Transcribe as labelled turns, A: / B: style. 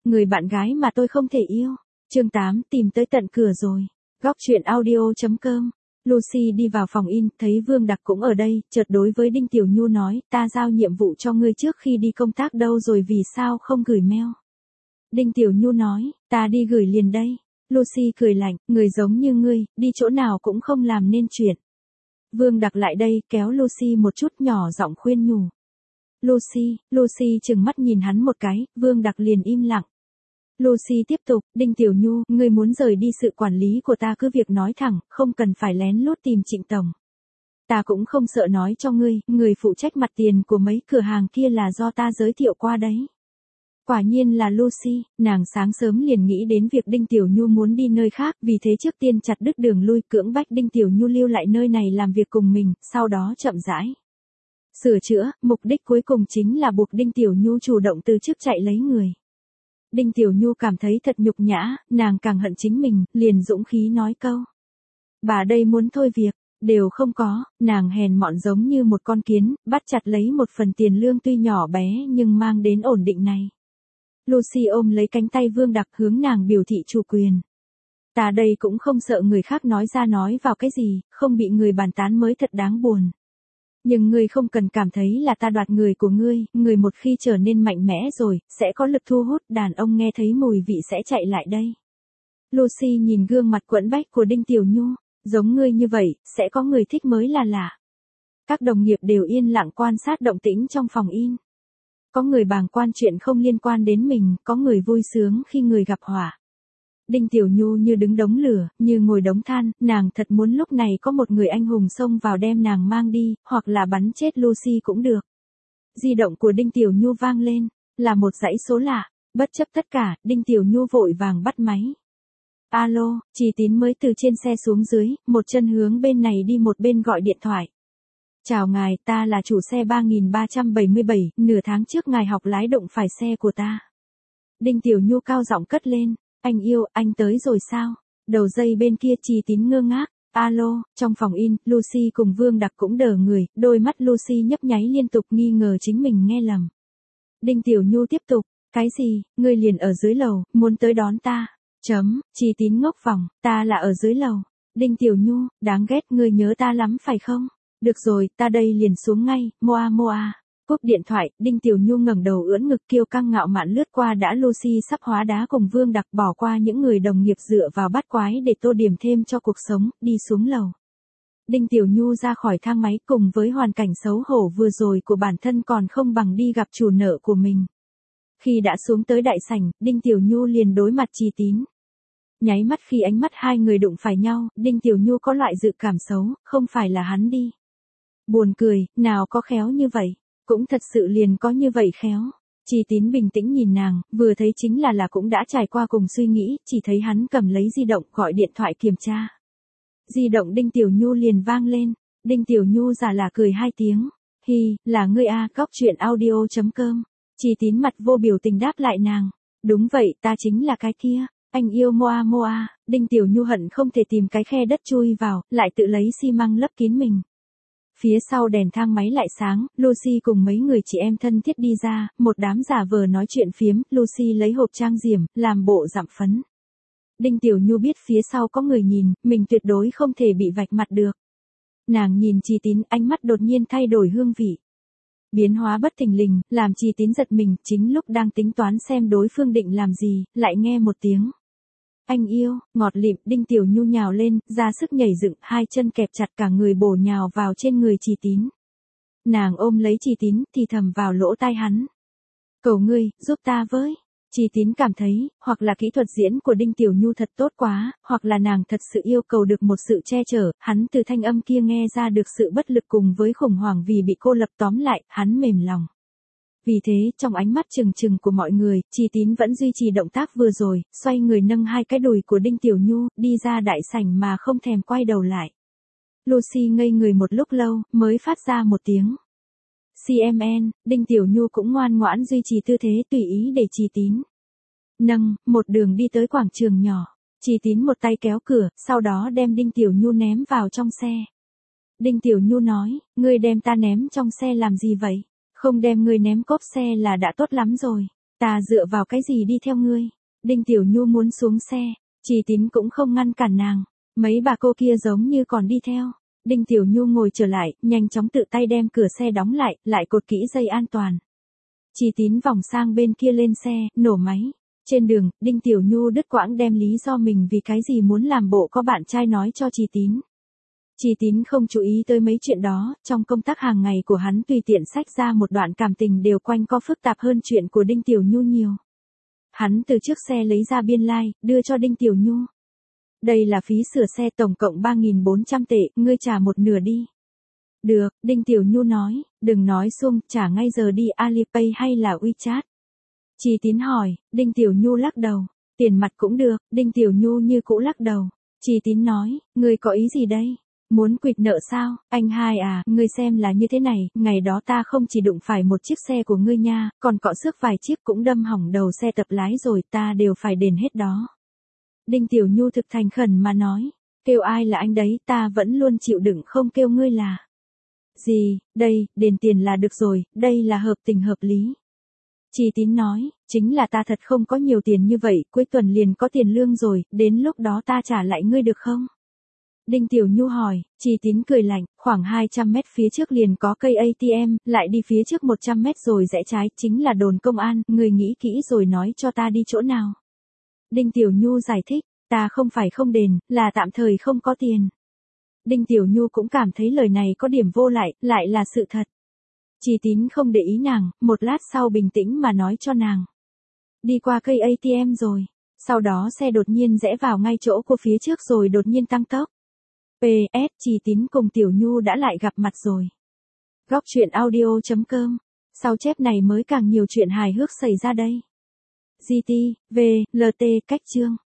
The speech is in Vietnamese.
A: người bạn gái mà tôi không thể yêu. Chương 8 tìm tới tận cửa rồi. Góc truyện audio.com. Lucy đi vào phòng in, thấy Vương Đặc cũng ở đây, chợt đối với Đinh Tiểu Nhu nói, ta giao nhiệm vụ cho ngươi trước khi đi công tác đâu rồi vì sao không gửi mail. Đinh Tiểu Nhu nói, ta đi gửi liền đây. Lucy cười lạnh, người giống như ngươi, đi chỗ nào cũng không làm nên chuyện. Vương Đặc lại đây, kéo Lucy một chút nhỏ giọng khuyên nhủ. Lucy trừng mắt nhìn hắn một cái, Vương Đặc liền im lặng. Lucy tiếp tục, Đinh Tiểu Nhu, ngươi muốn rời đi sự quản lý của ta cứ việc nói thẳng, không cần phải lén lút tìm Trịnh Tổng. Ta cũng không sợ nói cho ngươi, người phụ trách mặt tiền của mấy cửa hàng kia là do ta giới thiệu qua đấy. Quả nhiên là Lucy, nàng sáng sớm liền nghĩ đến việc Đinh Tiểu Nhu muốn đi nơi khác, vì thế trước tiên chặt đứt đường lui, cưỡng bách Đinh Tiểu Nhu lưu lại nơi này làm việc cùng mình, sau đó chậm rãi sửa chữa, mục đích cuối cùng chính là buộc Đinh Tiểu Nhu chủ động từ chức chạy lấy người. Đinh Tiểu Nhu cảm thấy thật nhục nhã, nàng càng hận chính mình, liền dũng khí nói câu. Bà đây muốn thôi việc, đều không có, nàng hèn mọn giống như một con kiến, bắt chặt lấy một phần tiền lương tuy nhỏ bé nhưng mang đến ổn định này. Lucy ôm lấy cánh tay Vương Đặc hướng nàng biểu thị chủ quyền. Ta đây cũng không sợ người khác nói ra nói vào cái gì, không bị người bàn tán mới thật đáng buồn. Nhưng ngươi không cần cảm thấy là ta đoạt người của ngươi, người một khi trở nên mạnh mẽ rồi, sẽ có lực thu hút, đàn ông nghe thấy mùi vị sẽ chạy lại đây. Lucy nhìn gương mặt quẫn bách của Đinh Tiểu Nhu, giống ngươi như vậy, sẽ có người thích mới là lạ. Các đồng nghiệp đều yên lặng quan sát động tĩnh trong phòng in. Có người bàng quan chuyện không liên quan đến mình, có người vui sướng khi người gặp họa. Đinh Tiểu Nhu như đứng đống lửa, như ngồi đống than, nàng thật muốn lúc này có một người anh hùng xông vào đem nàng mang đi, hoặc là bắn chết Lucy cũng được. Di động của Đinh Tiểu Nhu vang lên, là một dãy số lạ, bất chấp tất cả, Đinh Tiểu Nhu vội vàng bắt máy. Alo, Chỉ Tín mới từ trên xe xuống dưới, một chân hướng bên này đi một bên gọi điện thoại. Chào ngài, ta là chủ xe 3377, nửa tháng trước ngài học lái đụng phải xe của ta. Đinh Tiểu Nhu cao giọng cất lên, anh yêu, anh tới rồi sao? Đầu dây bên kia Chỉ Tín ngơ ngác, alo, trong phòng in, Lucy cùng Vương Đặc cũng đờ người, đôi mắt Lucy nhấp nháy liên tục nghi ngờ chính mình nghe lầm. Đinh Tiểu Nhu tiếp tục, cái gì, ngươi liền ở dưới lầu, muốn tới đón ta? Chỉ Tín ngốc vòng, ta là ở dưới lầu. Đinh Tiểu Nhu, đáng ghét, ngươi nhớ ta lắm phải không? Được rồi, ta đây liền xuống ngay, moa. Cúp điện thoại, Đinh Tiểu Nhu ngẩng đầu ưỡn ngực kiêu căng ngạo mạn lướt qua đã Lucy sắp hóa đá cùng Vương Đặc bỏ qua những người đồng nghiệp dựa vào bát quái để tô điểm thêm cho cuộc sống, đi xuống lầu. Đinh Tiểu Nhu ra khỏi thang máy cùng với hoàn cảnh xấu hổ vừa rồi của bản thân còn không bằng đi gặp chủ nợ của mình. Khi đã xuống tới đại sảnh, Đinh Tiểu Nhu liền đối mặt Chỉ Tín. Nháy mắt khi ánh mắt hai người đụng phải nhau, Đinh Tiểu Nhu có loại dự cảm xấu, không phải là hắn đi. Buồn cười, nào có khéo như vậy, cũng thật sự liền có như vậy khéo. Chỉ Tín bình tĩnh nhìn nàng, vừa thấy chính là cũng đã trải qua cùng suy nghĩ, chỉ thấy hắn cầm lấy di động gọi điện thoại kiểm tra. Di động Đinh Tiểu Nhu liền vang lên, Đinh Tiểu Nhu giả là cười hai tiếng, hi, là ngươi a, góc truyện audio.com. Chỉ Tín mặt vô biểu tình đáp lại nàng, đúng vậy, ta chính là cái kia, anh yêu moa. Đinh Tiểu Nhu hận không thể tìm cái khe đất chui vào, lại tự lấy xi măng lấp kín mình. Phía sau đèn thang máy lại sáng, Lucy cùng mấy người chị em thân thiết đi ra, một đám giả vờ nói chuyện phiếm, Lucy lấy hộp trang diểm, làm bộ dặm phấn. Đinh Tiểu Nhu biết phía sau có người nhìn, mình tuyệt đối không thể bị vạch mặt được. Nàng nhìn Chỉ Tín, ánh mắt đột nhiên thay đổi hương vị. Biến hóa bất thình lình, làm Chỉ Tín giật mình, chính lúc đang tính toán xem đối phương định làm gì, lại nghe một tiếng. Anh yêu, ngọt lịm, Đinh Tiểu Nhu nhào lên, ra sức nhảy dựng, hai chân kẹp chặt cả người bổ nhào vào trên người Chỉ Tín. Nàng ôm lấy Chỉ Tín, thì thầm vào lỗ tai hắn. Cầu ngươi, giúp ta với. Chỉ Tín cảm thấy, hoặc là kỹ thuật diễn của Đinh Tiểu Nhu thật tốt quá, hoặc là nàng thật sự yêu cầu được một sự che chở, hắn từ thanh âm kia nghe ra được sự bất lực cùng với khủng hoảng vì bị cô lập tóm lại, hắn mềm lòng. Vì thế, trong ánh mắt trừng của mọi người, Chỉ Tín vẫn duy trì động tác vừa rồi, xoay người nâng hai cái đùi của Đinh Tiểu Nhu, đi ra đại sảnh mà không thèm quay đầu lại. Lucy ngây người một lúc lâu, mới phát ra một tiếng. CMN, Đinh Tiểu Nhu cũng ngoan ngoãn duy trì tư thế tùy ý để Chỉ Tín nâng, một đường đi tới quảng trường nhỏ. Chỉ Tín một tay kéo cửa, sau đó đem Đinh Tiểu Nhu ném vào trong xe. Đinh Tiểu Nhu nói, ngươi đem ta ném trong xe làm gì vậy? Không đem ngươi ném cốp xe là đã tốt lắm rồi. Ta dựa vào cái gì đi theo ngươi? Đinh Tiểu Nhu muốn xuống xe, Chỉ Tín cũng không ngăn cản nàng. Mấy bà cô kia giống như còn đi theo. Đinh Tiểu Nhu ngồi trở lại, nhanh chóng tự tay đem cửa xe đóng lại cột kỹ dây an toàn. Chỉ Tín vòng sang bên kia lên xe, nổ máy. Trên đường, Đinh Tiểu Nhu đứt quãng đem lý do mình vì cái gì muốn làm bộ có bạn trai nói cho Chỉ Tín. Chỉ Tín không chú ý tới mấy chuyện đó, trong công tác hàng ngày của hắn tùy tiện xách ra một đoạn cảm tình đều quanh co phức tạp hơn chuyện của Đinh Tiểu Nhu nhiều. Hắn từ trước xe lấy ra biên lai, đưa cho Đinh Tiểu Nhu. Đây là phí sửa xe tổng cộng 3.400 tệ, ngươi trả một nửa đi. Được, Đinh Tiểu Nhu nói, đừng nói xung, trả ngay giờ đi Alipay hay là WeChat. Chỉ Tín hỏi, Đinh Tiểu Nhu lắc đầu, tiền mặt cũng được, Đinh Tiểu Nhu như cũ lắc đầu. Chỉ Tín nói, ngươi có ý gì đây? Muốn quỵt nợ sao? Anh hai à, ngươi xem là như thế này, ngày đó ta không chỉ đụng phải một chiếc xe của ngươi nha, còn cọ xước vài chiếc cũng đâm hỏng đầu xe tập lái rồi, ta đều phải đền hết đó. Đinh Tiểu Nhu thực thành khẩn mà nói, kêu ai là anh đấy, ta vẫn luôn chịu đựng không kêu ngươi là. Gì, đây, đền tiền là được rồi, đây là hợp tình hợp lý. Chỉ Tín nói, chính là ta thật không có nhiều tiền như vậy, cuối tuần liền có tiền lương rồi, đến lúc đó ta trả lại ngươi được không? Đinh Tiểu Nhu hỏi, Chỉ Tín cười lạnh, khoảng 200 mét phía trước liền có cây ATM, lại đi phía trước 100 mét rồi rẽ trái, chính là đồn công an, người nghĩ kỹ rồi nói cho ta đi chỗ nào. Đinh Tiểu Nhu giải thích, ta không phải không đền, là tạm thời không có tiền. Đinh Tiểu Nhu cũng cảm thấy lời này có điểm vô lại là sự thật. Chỉ Tín không để ý nàng, một lát sau bình tĩnh mà nói cho nàng. Đi qua cây ATM rồi, sau đó xe đột nhiên rẽ vào ngay chỗ của phía trước rồi đột nhiên tăng tốc. PS, Chỉ Tín cùng Tiểu Nhu đã lại gặp mặt rồi. Góc truyện audio.com. Sau chép này mới càng nhiều chuyện hài hước xảy ra đây. GT, V, LT, cách chương.